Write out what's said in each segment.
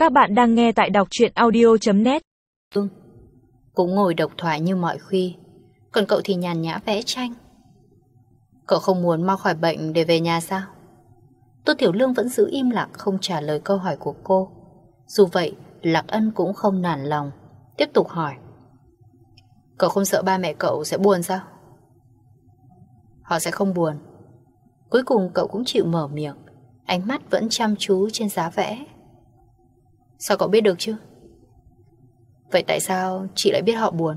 Các bạn đang nghe tại đọc truyện audio.net. Cũng ngồi độc thoại như mọi khi, còn cậu thì nhàn nhã vẽ tranh. Cậu không muốn mau khỏi bệnh để về nhà sao? Tô Tiểu Lương vẫn giữ im lặng không trả lời câu hỏi của cô. Dù vậy, Lạc Ân cũng không nản lòng, tiếp tục hỏi. Cậu không sợ ba mẹ cậu sẽ buồn sao? Họ sẽ không buồn. Cuối cùng cậu cũng chịu mở miệng, ánh mắt vẫn chăm chú trên giá vẽ. Sao cậu biết được chứ? Vậy tại sao chị lại biết họ buồn?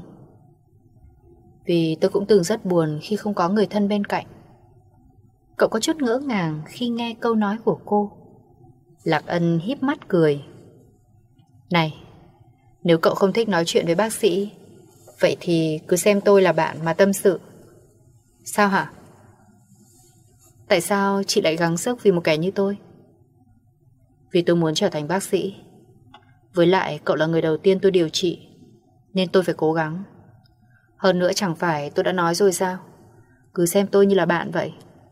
Vì tôi cũng từng rất buồn khi không có người thân bên cạnh. Cậu có chút ngỡ ngàng khi nghe câu nói của cô. Lạc Ân híp mắt cười. Này, nếu cậu không thích nói chuyện với bác sĩ, vậy thì cứ xem tôi là bạn mà tâm sự. Sao hả? Tại sao chị lại gắng sức vì một kẻ như tôi? Vì tôi muốn trở thành bác sĩ. Với lại cậu là người đầu tiên tôi điều trị, nên tôi phải cố gắng. Hơn nữa chẳng phải tôi đã nói rồi sao? Cứ xem tôi như là bạn vậy.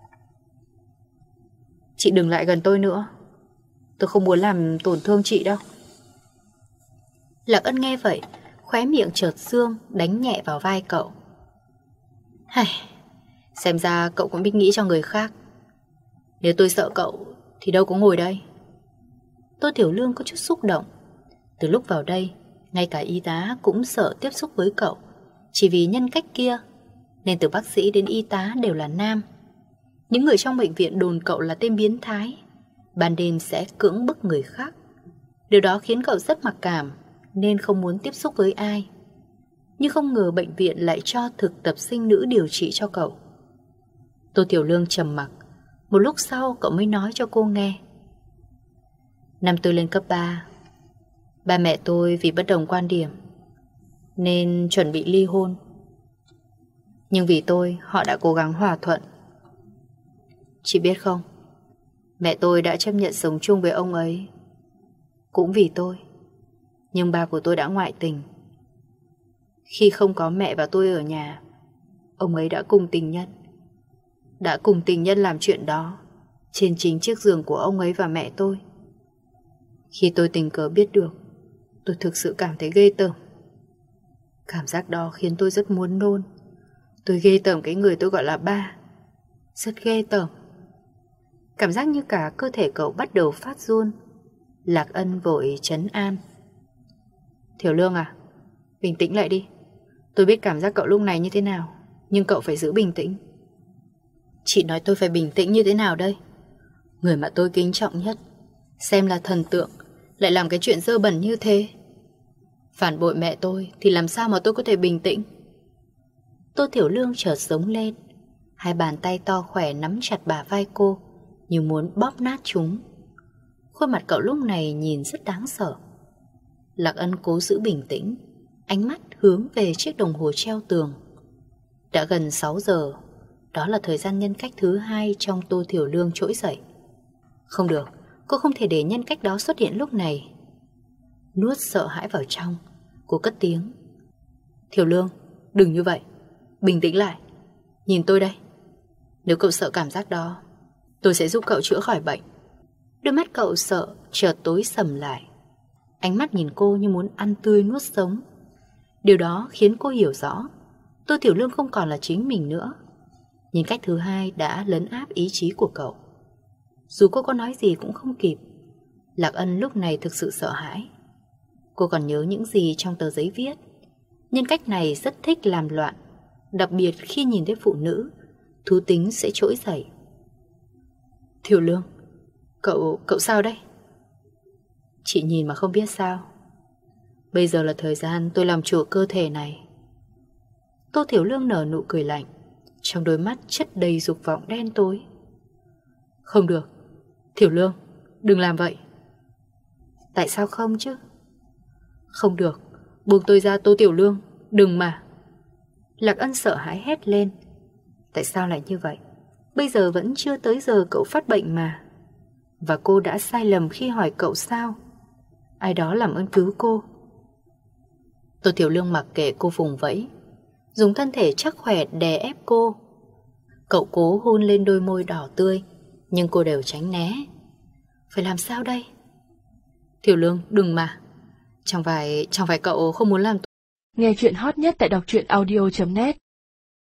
Chị đừng lại gần tôi nữa. Tôi không muốn làm tổn thương chị đâu. Lạc Ân nghe vậy, khóe miệng chợt sương đánh nhẹ vào vai cậu. Hây, xem ra cậu cũng biết nghĩ cho người khác. Nếu tôi sợ cậu thì đâu có ngồi đây. Tô Tiểu Lương có chút xúc động. Từ lúc vào đây, ngay cả y tá cũng sợ tiếp xúc với cậu. Chỉ vì nhân cách kia, nên từ bác sĩ đến y tá đều là nam. Những người trong bệnh viện đồn cậu là tên biến thái, ban đêm sẽ cưỡng bức người khác. Điều đó khiến cậu rất mặc cảm, nên không muốn tiếp xúc với ai. Nhưng không ngờ bệnh viện lại cho thực tập sinh nữ điều trị cho cậu. Tô Tiểu Lương trầm mặc. Một lúc sau cậu mới nói cho cô nghe. Năm tôi lên cấp 3, ba mẹ tôi vì bất đồng quan điểm nên chuẩn bị ly hôn. Nhưng vì tôi, họ đã cố gắng hòa thuận. Chị biết không, mẹ tôi đã chấp nhận sống chung với ông ấy cũng vì tôi. Nhưng ba của tôi đã ngoại tình. Khi không có mẹ và tôi ở nhà, ông ấy đã cùng tình nhân làm chuyện đó trên chính chiếc giường của ông ấy và mẹ tôi. Khi tôi tình cờ biết được, tôi thực sự cảm thấy ghê tởm. Cảm giác đó khiến tôi rất muốn nôn. Tôi ghê tởm cái người tôi gọi là ba. Rất ghê tởm. Cảm giác như cả cơ thể cậu bắt đầu phát run. Lạc Ân vội trấn an. Tiểu Lương à, bình tĩnh lại đi. Tôi biết cảm giác cậu lúc này như thế nào, nhưng cậu phải giữ bình tĩnh. Chị nói tôi phải bình tĩnh như thế nào đây? Người mà tôi kính trọng nhất, xem là thần tượng, lại làm cái chuyện dơ bẩn như thế. Phản bội mẹ tôi thì làm sao mà tôi có thể bình tĩnh? Tô Tiểu Lương chợt sống lên. Hai bàn tay to khỏe nắm chặt bả vai cô, như muốn bóp nát chúng. Khuôn mặt cậu lúc này nhìn rất đáng sợ. Lạc Ân cố giữ bình tĩnh, ánh mắt hướng về chiếc đồng hồ treo tường. Đã gần 6 giờ. Đó là thời gian nhân cách thứ 2 trong Tô Tiểu Lương trỗi dậy. Không được, cô không thể để nhân cách đó xuất hiện lúc này. Nuốt sợ hãi vào trong, cô cất tiếng. Tiểu Lương, đừng như vậy. Bình tĩnh lại. Nhìn tôi đây. Nếu cậu sợ cảm giác đó, tôi sẽ giúp cậu chữa khỏi bệnh. Đôi mắt cậu sợ chợt tối sầm lại. Ánh mắt nhìn cô như muốn ăn tươi nuốt sống. Điều đó khiến cô hiểu rõ Tô Tiểu Lương không còn là chính mình nữa. Nhân cách thứ 2 đã lấn áp ý chí của cậu. Dù cô có nói gì cũng không kịp. Lạc Ân lúc này thực sự sợ hãi. Cô còn nhớ những gì trong tờ giấy viết. Nhân cách này rất thích làm loạn, đặc biệt khi nhìn thấy phụ nữ, thú tính sẽ trỗi dậy. Tiểu Lương, cậu sao đây? Chị nhìn mà không biết sao. Bây giờ là thời gian tôi làm chủ cơ thể này. Tô Tiểu Lương nở nụ cười lạnh, trong đôi mắt chất đầy dục vọng đen tối. Không được, Tiểu Lương, đừng làm vậy. Tại sao không chứ? Không được, buông tôi ra Tô Tiểu Lương, đừng mà. Lạc Ân sợ hãi hét lên. Tại sao lại như vậy? Bây giờ vẫn chưa tới giờ cậu phát bệnh mà. Và cô đã sai lầm khi hỏi cậu sao? Ai đó làm ơn cứu cô. Tô Tiểu Lương mặc kệ cô vùng vẫy, dùng thân thể chắc khỏe đè ép cô. Cậu cố hôn lên đôi môi đỏ tươi, nhưng cô đều tránh né. Phải làm sao đây? Tiểu Lương, đừng mà. Chẳng phải cậu không muốn làm. Nghe chuyện hot nhất tại đọc truyện audio.net